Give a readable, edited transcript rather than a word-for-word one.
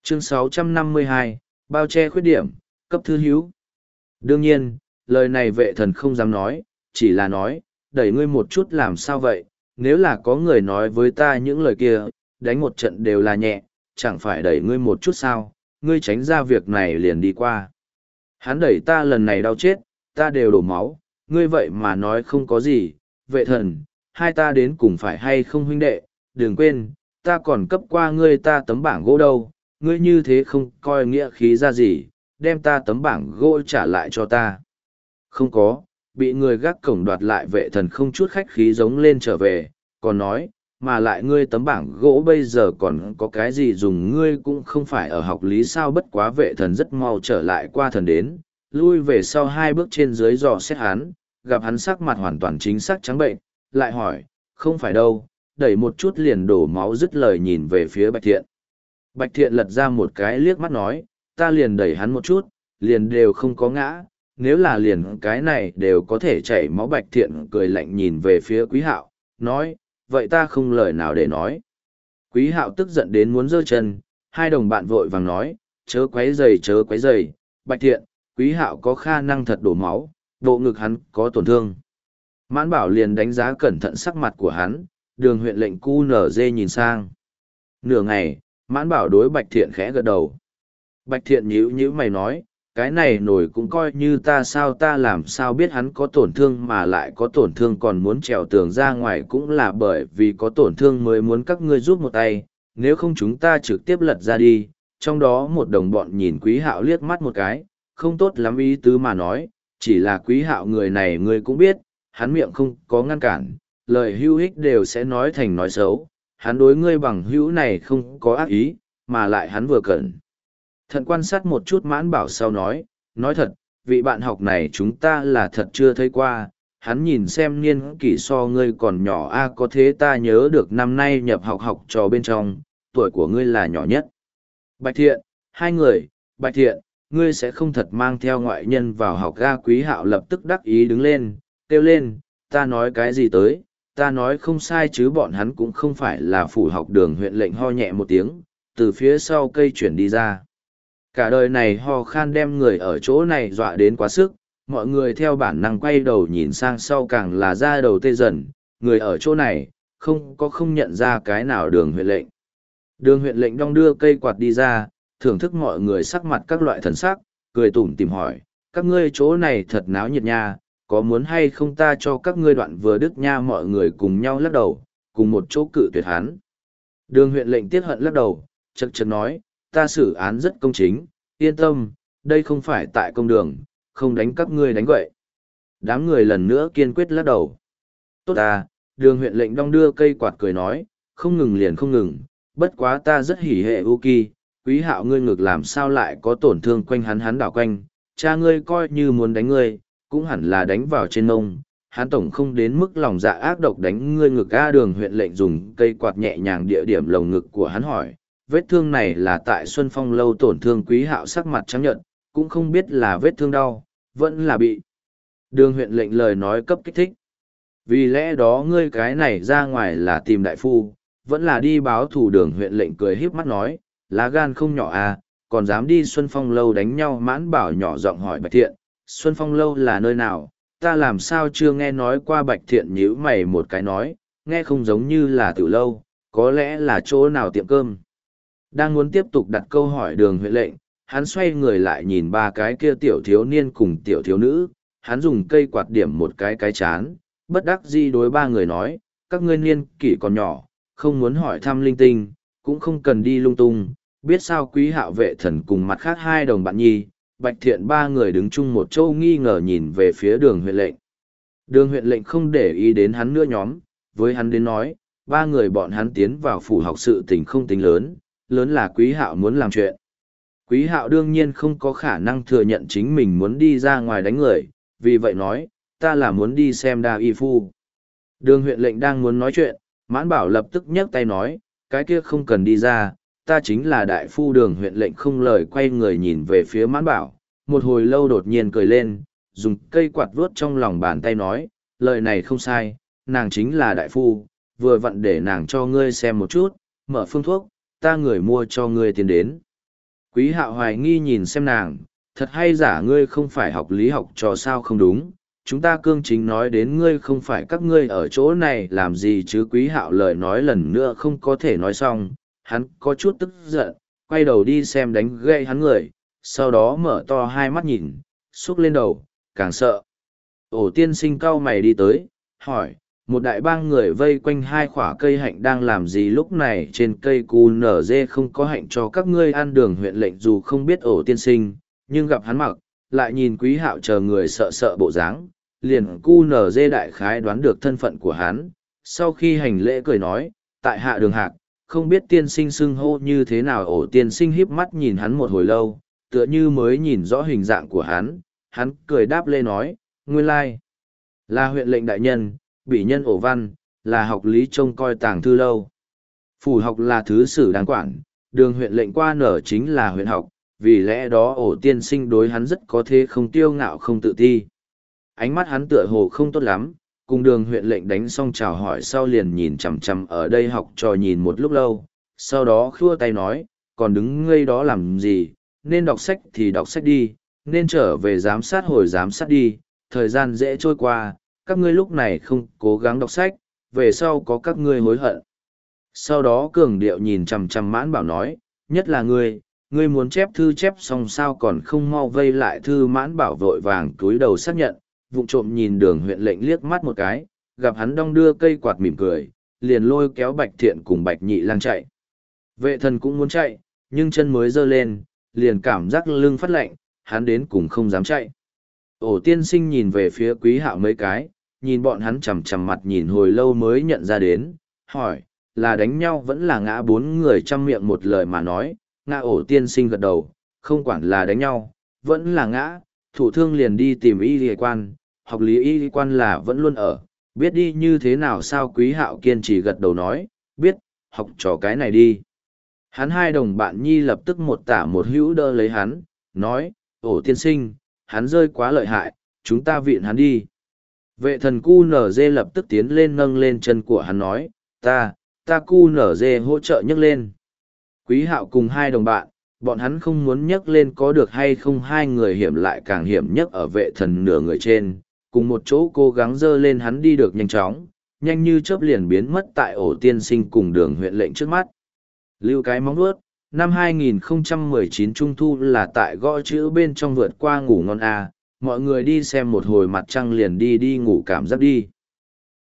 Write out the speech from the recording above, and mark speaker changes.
Speaker 1: Chương 652, bao che khuyết điểm, cấp thư hữu. Đương nhiên, lời này vệ thần không dám nói, chỉ là nói, đẩy ngươi một chút làm sao vậy, nếu là có người nói với ta những lời kia, đánh một trận đều là nhẹ, chẳng phải đẩy ngươi một chút sao, ngươi tránh ra việc này liền đi qua. Hắn đẩy ta lần này đau chết, ta đều đổ máu, ngươi vậy mà nói không có gì, vệ thần, hai ta đến cùng phải hay không huynh đệ, đừng quên, ta còn cấp qua ngươi ta tấm bảng gỗ đâu, ngươi như thế không coi nghĩa khí ra gì, đem ta tấm bảng gỗ trả lại cho ta. Không có, bị người gác cổng đoạt lại vệ thần không chút khách khí giống lên trở về, còn nói, mà lại ngươi tấm bảng gỗ bây giờ còn có cái gì dùng ngươi cũng không phải ở học lý sao bất quá vệ thần rất mau trở lại qua thần đến, lui về sau hai bước trên dưới dò xét hắn, gặp hắn sắc mặt hoàn toàn chính xác trắng bệnh, lại hỏi, không phải đâu, đẩy một chút liền đổ máu dứt lời nhìn về phía Bạch Thiện. Bạch Thiện lật ra một cái liếc mắt nói, ta liền đẩy hắn một chút, liền đều không có ngã, nếu là liền cái này đều có thể chảy máu. Bạch Thiện cười lạnh nhìn về phía Quý Hạo, nói, vậy ta không lời nào để nói. Quý Hạo tức giận đến muốn giơ chân, hai đồng bạn vội vàng nói, chớ quấy rầy, Bạch Thiện, Quý Hạo có khả năng thật đổ máu, bộ ngực hắn có tổn thương. Mãn Bảo liền đánh giá cẩn thận sắc mặt của hắn, Đường huyện lệnh QNZ nhìn sang. Nửa ngày, Mãn Bảo đối Bạch Thiện khẽ gật đầu. Bạch Thiện nhíu mày nói, cái này nổi cũng coi như ta sao, ta làm sao biết hắn có tổn thương mà lại có tổn thương còn muốn trèo tường ra ngoài, cũng là bởi vì có tổn thương mới muốn các ngươi giúp một tay, nếu không chúng ta trực tiếp lật ra đi. Trong đó một đồng bọn nhìn Quý Hạo liếc mắt một cái, không tốt lắm ý tứ mà nói, chỉ là Quý Hạo người này ngươi cũng biết, hắn miệng không có ngăn cản, lời hữu ích đều sẽ nói thành nói xấu, hắn đối ngươi bằng hữu này không có ác ý, mà lại hắn vừa cẩn thận quan sát một chút Mãn Bảo sau nói thật, vị bạn học này chúng ta là thật chưa thấy qua, hắn nhìn xem niên kỷ so ngươi còn nhỏ có thế ta nhớ được năm nay nhập học trò bên trong, tuổi của ngươi là nhỏ nhất. Bạch Thiện, hai người, Bạch Thiện, ngươi sẽ không thật mang theo ngoại nhân vào học Quý Hạo lập tức đắc ý đứng lên, kêu lên, ta nói cái gì tới, ta nói không sai chứ, bọn hắn cũng không phải là phủ học. Đường huyện lệnh ho nhẹ một tiếng, từ phía sau cây chuyển đi ra. Cả đời này ho khan đem người ở chỗ này dọa đến quá sức, mọi người theo bản năng quay đầu nhìn sang sau càng là ra đầu tê dần, người ở chỗ này, không nhận ra cái nào đường huyện lệnh. Đường huyện lệnh đong đưa cây quạt đi ra, thưởng thức mọi người sắc mặt các loại thần sắc, cười tủm tìm hỏi, các ngươi chỗ này thật náo nhiệt nha, có muốn hay không ta cho các ngươi đoạn vừa đức nha. Mọi người cùng nhau lắc đầu, cùng một chỗ cự tuyệt hắn. Đường huyện lệnh tiếc hận lắc đầu, chật chật nói, ta xử án rất công chính, yên tâm, đây không phải tại công đường, không đánh các ngươi đánh gậy. Đám người lần nữa kiên quyết lắc đầu. Tốt ta, đường huyện lệnh đong đưa cây quạt cười nói, không ngừng liền không ngừng, bất quá ta rất hỉ hệ u kỳ, Quý Hạo ngươi ngược làm sao lại có tổn thương quanh hắn đảo quanh, cha ngươi coi như muốn đánh ngươi, cũng hẳn là đánh vào trên mông, hắn tổng không đến mức lòng dạ ác độc đánh ngươi ngực. Đường huyện lệnh dùng cây quạt nhẹ nhàng địa điểm lồng ngực của hắn hỏi, vết thương này là tại Xuân Phong lâu tổn thương. Quý Hạo sắc mặt trắng nhợt, cũng không biết là vết thương đau, vẫn là bị Đường huyện lệnh lời nói cấp kích thích. Vì lẽ đó ngươi cái này ra ngoài là tìm đại phu, vẫn là đi báo thù? Đường huyện lệnh cười híp mắt nói, lá gan không nhỏ à, còn dám đi Xuân Phong lâu đánh nhau. Mãn Bảo nhỏ giọng hỏi Bạch Thiện, Xuân Phong lâu là nơi nào, ta làm sao chưa nghe nói qua? Bạch Thiện nhíu mày một cái nói, nghe không giống như là tiểu lâu, có lẽ là chỗ nào tiệm cơm. Đang muốn tiếp tục đặt câu hỏi đường huyện lệnh, hắn xoay người lại nhìn ba cái kia tiểu thiếu niên cùng tiểu thiếu nữ, hắn dùng cây quạt điểm một cái chán, bất đắc dĩ đối ba người nói, các ngươi niên kỷ còn nhỏ, không muốn hỏi thăm linh tinh, cũng không cần đi lung tung, biết sao? Quý Hạo, vệ thần cùng mặt khác hai đồng bạn nhi, Bạch Thiện ba người đứng chung một chỗ nghi ngờ nhìn về phía đường huyện lệnh. Đường huyện lệnh không để ý đến hắn nữa nhóm, với hắn đến nói, ba người bọn hắn tiến vào phủ học sự tình không tính lớn, lớn là Quý Hạo muốn làm chuyện. Quý Hạo đương nhiên không có khả năng thừa nhận chính mình muốn đi ra ngoài đánh người, vì vậy nói, ta là muốn đi xem đa y phu. Đường huyện lệnh đang muốn nói chuyện, Mãn Bảo lập tức nhấc tay nói, cái kia không cần đi ra, ta chính là đại phu. Đường huyện lệnh không lời quay người nhìn về phía Mãn Bảo, một hồi lâu đột nhiên cười lên, dùng cây quạt vuốt trong lòng bàn tay nói, lời này không sai, nàng chính là đại phu, vừa vặn để nàng cho ngươi xem một chút, mở phương thuốc, ta người mua cho ngươi tiền đến. Quý Hạo hoài nghi nhìn xem nàng, thật hay giả ngươi không phải học lý học trò sao không đúng, chúng ta cương chính nói đến ngươi không phải các ngươi ở chỗ này làm gì chứ. Quý Hạo lời nói lần nữa không có thể nói xong, hắn có chút tức giận, quay đầu đi xem đánh gậy hắn người, sau đó mở to hai mắt nhìn, xúc lên đầu, càng sợ. Ổ tiên sinh cau mày đi tới, hỏi, một đại bang người vây quanh hai khoả cây hạnh đang làm gì lúc này? Trên cây cu nở dê không có hạnh cho các ngươi ăn. Đường huyện lệnh dù không biết ổ tiên sinh, nhưng gặp hắn mặc, lại nhìn Quý Hạo chờ người sợ sợ bộ dáng, liền cu nở dê đại khái đoán được thân phận của hắn. Sau khi hành lễ cười nói, tại hạ Đường Hạc, không biết tiên sinh xưng hô như thế nào. Ổ tiên sinh híp mắt nhìn hắn một hồi lâu, tựa như mới nhìn rõ hình dạng của hắn cười đáp lê nói, nguyên lai là huyện lệnh đại nhân, bị nhân ổ văn, là học lý trông coi tàng thư lâu. Phủ học là thứ sử đáng quản, đường huyện lệnh qua nở chính là huyện học, vì lẽ đó ổ tiên sinh đối hắn rất có thế không tiêu ngạo không tự ti. Ánh mắt hắn tựa hồ không tốt lắm, cùng đường huyện lệnh đánh xong chào hỏi sau liền nhìn chằm chằm ở đây học trò nhìn một lúc lâu, sau đó khua tay nói, còn đứng ngây đó làm gì, nên đọc sách thì đọc sách đi, nên trở về giám sát hồi giám sát đi, thời gian dễ trôi qua, các ngươi lúc này không cố gắng đọc sách, về sau có các ngươi hối hận. Sau đó cường điệu nhìn chằm chằm Mãn Bảo nói, nhất là ngươi muốn chép thư chép xong sao còn không mau vây lại thư. Mãn Bảo vội vàng cúi đầu xác nhận, vụng trộm nhìn đường huyện lệnh liếc mắt một cái, gặp hắn đong đưa cây quạt mỉm cười, liền lôi kéo Bạch Thiện cùng Bạch Nhị Lang chạy. Vệ thần cũng muốn chạy, nhưng chân mới giơ lên, liền cảm giác lưng phát lạnh, hắn đến cùng không dám chạy. Ổ tiên sinh nhìn về phía Quý Hạo mấy cái, nhìn bọn hắn chằm chằm mặt nhìn hồi lâu mới nhận ra đến, hỏi, là đánh nhau vẫn là ngã? Bốn người chăm miệng một lời mà nói, ngã. Ổ tiên sinh gật đầu, không quản là đánh nhau, vẫn là ngã, thủ thương liền đi tìm y y quan, học lý y quan là vẫn luôn ở, biết đi như thế nào sao? Quý Hạo kiên trì gật đầu nói, biết, học trò cái này đi. Hắn hai đồng bạn nhi lập tức một tả một hữu đỡ lấy hắn, nói, ổ tiên sinh, hắn rơi quá lợi hại, chúng ta viện hắn đi. Vệ thần cu nở dê lập tức tiến lên nâng lên chân của hắn nói, ta cu nở dê hỗ trợ nhấc lên. Quý Hạo cùng hai đồng bạn, bọn hắn không muốn nhấc lên có được hay không, hai người hiểm lại càng hiểm nhất ở vệ thần nửa người trên, cùng một chỗ cố gắng dơ lên hắn đi được nhanh chóng, nhanh như chớp liền biến mất tại ổ tiên sinh cùng đường huyện lệnh trước mắt. Lưu cái móng vuốt, năm 2019 Trung thu là tại gõ chữ bên trong vượt qua ngủ ngon à, mọi người đi xem một hồi mặt trăng liền đi ngủ cảm giác đi.